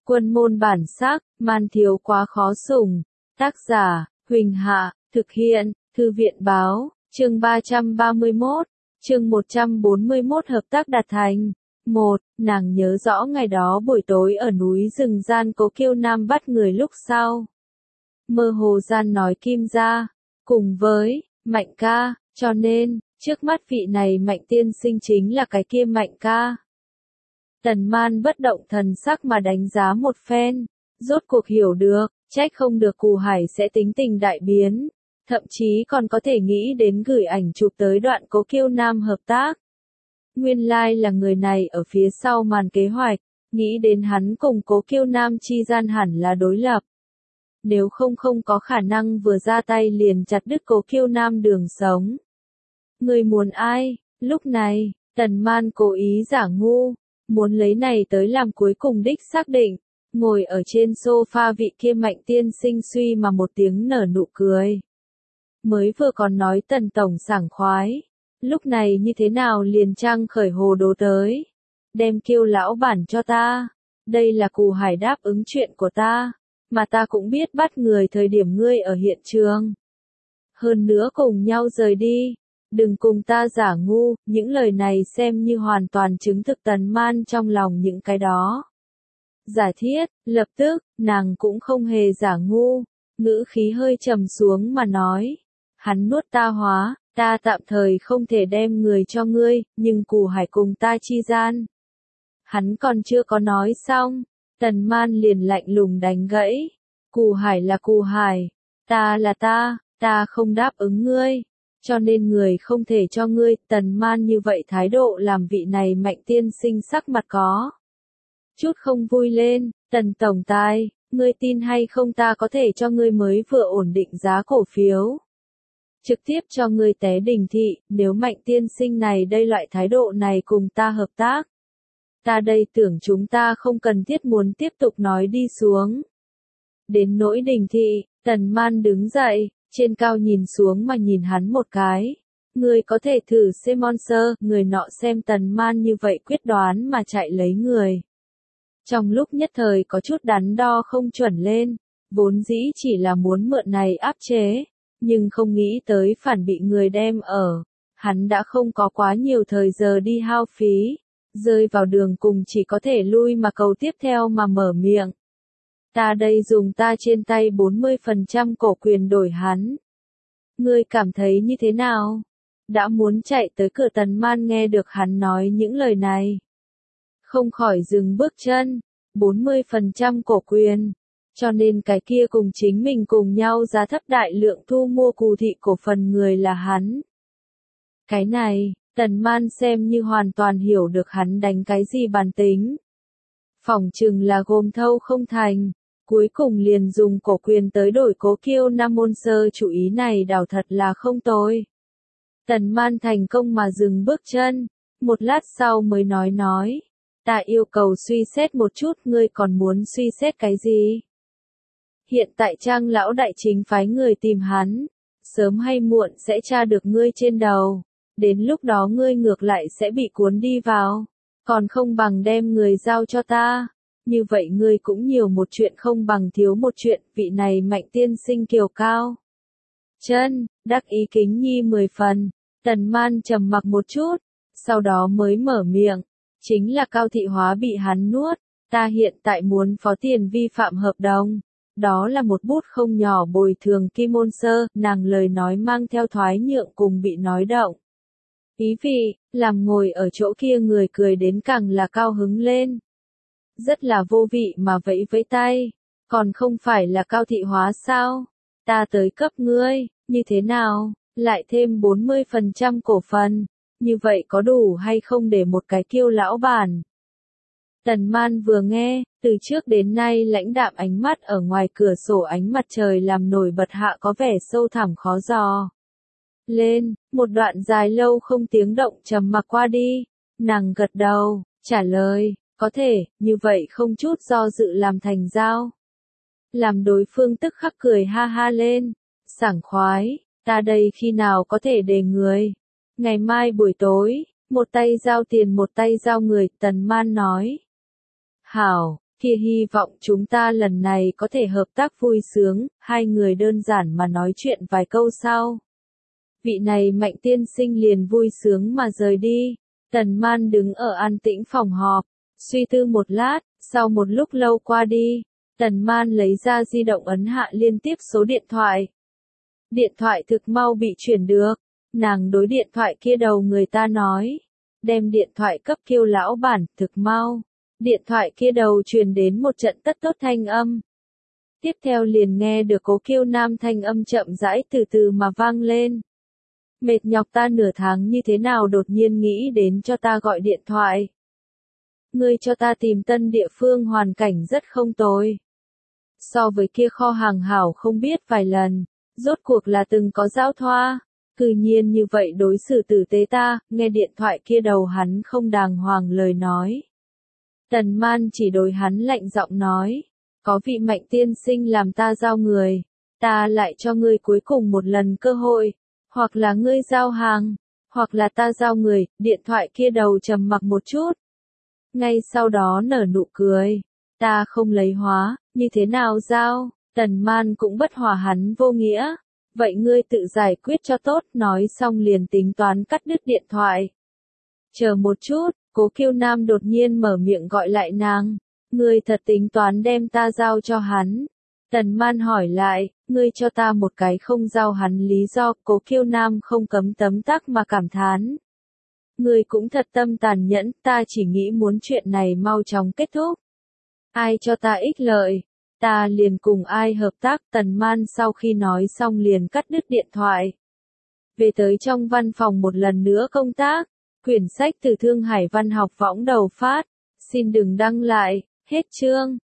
Quân môn bản sắc, man thiếu quá khó sủng. Tác giả, Huỳnh Hạ, thực hiện, Thư viện báo, chương 331, chương 141 hợp tác đạt thành. 1. Nàng nhớ rõ ngày đó buổi tối ở núi rừng gian Cố Kiêu Nam bắt người lúc sau. Mơ hồ gian nói Kim gia, cùng với Mạnh ca, cho nên, trước mắt vị này Mạnh tiên sinh chính là cái kia Mạnh ca. Tần Man bất động thần sắc mà đánh giá một phen, rốt cuộc hiểu được, trách không được Cù Hải sẽ tính tình đại biến, thậm chí còn có thể nghĩ đến gửi ảnh chụp tới đoạn Cố Kiêu Nam hợp tác. Nguyên lai là người này ở phía sau màn kế hoạch, nghĩ đến hắn cùng Cố Kiêu Nam chi gian hẳn là đối lập. Nếu không có khả năng vừa ra tay liền chặt đứt Cố Kiêu Nam đường sống. Người muốn ai? Lúc này, Tần Man cố ý giả ngu, muốn lấy này tới làm cuối cùng đích xác định. Ngồi ở trên sofa vị kia Mạnh tiên sinh suy mà một tiếng nở nụ cười. Mới vừa còn nói Tần tổng sảng khoái, lúc này như thế nào liền trang khởi hồ đồ tới. Đem Kiêu lão bản cho ta, đây là Cù Hải đáp ứng chuyện của ta, mà ta cũng biết bắt người thời điểm ngươi ở hiện trường. Hơn nữa cùng nhau rời đi, đừng cùng ta giả ngu, những lời này xem như hoàn toàn chứng thực Tần Man trong lòng những cái đó. Giả thiết, lập tức, nàng cũng không hề giả ngu, ngữ khí hơi trầm xuống mà nói. Hắn nuốt ta hóa, ta tạm thời không thể đem người cho ngươi, nhưng Cù Hải cùng ta chi gian. Hắn còn chưa có nói xong, Tần Man liền lạnh lùng đánh gãy. Cù Hải là Cù Hải, ta là ta không đáp ứng ngươi, cho nên người không thể cho ngươi. Tần Man như vậy thái độ làm vị này Mạnh tiên sinh sắc mặt có chút không vui lên. Tần tổng tài, ngươi tin hay không ta có thể cho ngươi mới vừa ổn định giá cổ phiếu. Trực tiếp cho ngươi té đỉnh thị, nếu Mạnh tiên sinh này đây loại thái độ này cùng ta hợp tác. Ta đây tưởng chúng ta không cần thiết muốn tiếp tục nói đi xuống. Đến nỗi đỉnh thị, Tần Man đứng dậy, trên cao nhìn xuống mà nhìn hắn một cái. Ngươi có thể thử xem Monster, người nọ xem Tần Man như vậy quyết đoán mà chạy lấy người. Trong lúc nhất thời có chút đắn đo không chuẩn lên, vốn dĩ chỉ là muốn mượn này áp chế, nhưng không nghĩ tới phản bị người đem ở. Hắn đã không có quá nhiều thời giờ đi hao phí, rơi vào đường cùng chỉ có thể lui mà cầu tiếp theo mà mở miệng. Ta đây dùng ta trên tay 40% cổ quyền đổi hắn. Ngươi cảm thấy như thế nào? Đã muốn chạy tới cửa Tần Man nghe được hắn nói những lời này, không khỏi dừng bước chân. 40% cổ quyền, cho nên cái kia cùng chính mình cùng nhau giá thấp đại lượng thu mua Cù thị cổ phần người là hắn. Cái này, Tần Man xem như hoàn toàn hiểu được hắn đánh cái gì bản tính. Phỏng chừng là gồm thâu không thành, cuối cùng liền dùng cổ quyền tới đổi Cố Kiêu Nam môn sơ, chủ ý này đảo thật là không tồi. Tần Man thành công mà dừng bước chân, một lát sau mới nói. Ta yêu cầu suy xét một chút, ngươi còn muốn suy xét cái gì? Hiện tại Trang lão đại chính phái người tìm hắn, sớm hay muộn sẽ tra được ngươi trên đầu, đến lúc đó ngươi ngược lại sẽ bị cuốn đi vào, còn không bằng đem người giao cho ta, như vậy ngươi cũng nhiều một chuyện không bằng thiếu một chuyện. Vị này Mạnh tiên sinh kiều cao chân, đắc ý kính nhi 10 phần. Tần Man trầm mặc một chút, sau đó mới mở miệng. Chính là Cao thị hóa bị hắn nuốt, ta hiện tại muốn phó tiền vi phạm hợp đồng. Đó là một bút không nhỏ bồi thường Kim môn sơ, nàng lời nói mang theo thoái nhượng cùng bị nói động. Ý vị, làm ngồi ở chỗ kia người cười đến càng là cao hứng lên. Rất là vô vị mà vẫy vẫy tay, còn không phải là Cao thị hóa sao? Ta tới cấp ngươi, như thế nào, lại thêm 40% cổ phần. Như vậy có đủ hay không để một cái Kiêu lão bản? Tần Man vừa nghe, từ trước đến nay lãnh đạm ánh mắt ở ngoài cửa sổ ánh mặt trời làm nổi bật hạ có vẻ sâu thẳm khó dò. Lên, một đoạn dài lâu không tiếng động trầm mặc qua đi, nàng gật đầu, trả lời, có thể, như vậy không chút do dự làm thành giao. Làm đối phương tức khắc cười ha ha lên, sảng khoái, ta đây khi nào có thể để người? Ngày mai buổi tối, một tay giao tiền một tay giao người, Tần Man nói. Hảo, Kia hy vọng chúng ta lần này có thể hợp tác vui sướng, hai người đơn giản mà nói chuyện vài câu sau. Vị này Mạnh tiên sinh liền vui sướng mà rời đi. Tần Man đứng ở an tĩnh phòng họp, suy tư một lát, sau một lúc lâu qua đi, Tần Man lấy ra di động ấn hạ liên tiếp số điện thoại. Điện thoại thực mau bị chuyển được, nàng đối điện thoại kia đầu người ta nói, đem điện thoại cấp Kiêu lão bản, thực mau. Điện thoại kia đầu truyền đến một trận tất tốt thanh âm. Tiếp theo liền nghe được Cố Kiêu Nam thanh âm chậm rãi từ từ mà vang lên. Mệt nhọc ta nửa tháng như thế nào đột nhiên nghĩ đến cho ta gọi điện thoại. Ngươi cho ta tìm tân địa phương hoàn cảnh rất không tồi. So với kia kho hàng hảo không biết vài lần, rốt cuộc là từng có giao thoa. Cư nhiên như vậy đối xử tử tế ta, nghe điện thoại kia đầu hắn không đàng hoàng lời nói. Tần Man chỉ đối hắn lạnh giọng nói, có vị Mạnh tiên sinh làm ta giao người, ta lại cho ngươi cuối cùng một lần cơ hội, hoặc là ngươi giao hàng, hoặc là ta giao người, điện thoại kia đầu trầm mặc một chút. Ngay sau đó nở nụ cười, ta không lấy hóa, như thế nào giao, Tần Man cũng bất hòa hắn vô nghĩa, vậy ngươi tự giải quyết cho tốt, nói xong liền tính toán cắt đứt điện thoại. Chờ một chút. Cố Kiêu Nam đột nhiên mở miệng gọi lại nàng, ngươi thật tính toán đem ta giao cho hắn. Tần Man hỏi lại, ngươi cho ta một cái không giao hắn lý do, Cố Kiêu Nam không cấm tấm tắc mà cảm thán. Ngươi cũng thật tâm tàn nhẫn, ta chỉ nghĩ muốn chuyện này mau chóng kết thúc. Ai cho ta ích lợi, ta liền cùng ai hợp tác. Tần Man sau khi nói xong liền cắt đứt điện thoại. Về tới trong văn phòng một lần nữa công tác. Quyển sách từ Thương Hải Văn học võng đầu phát. Xin đừng đăng lại. Hết chương.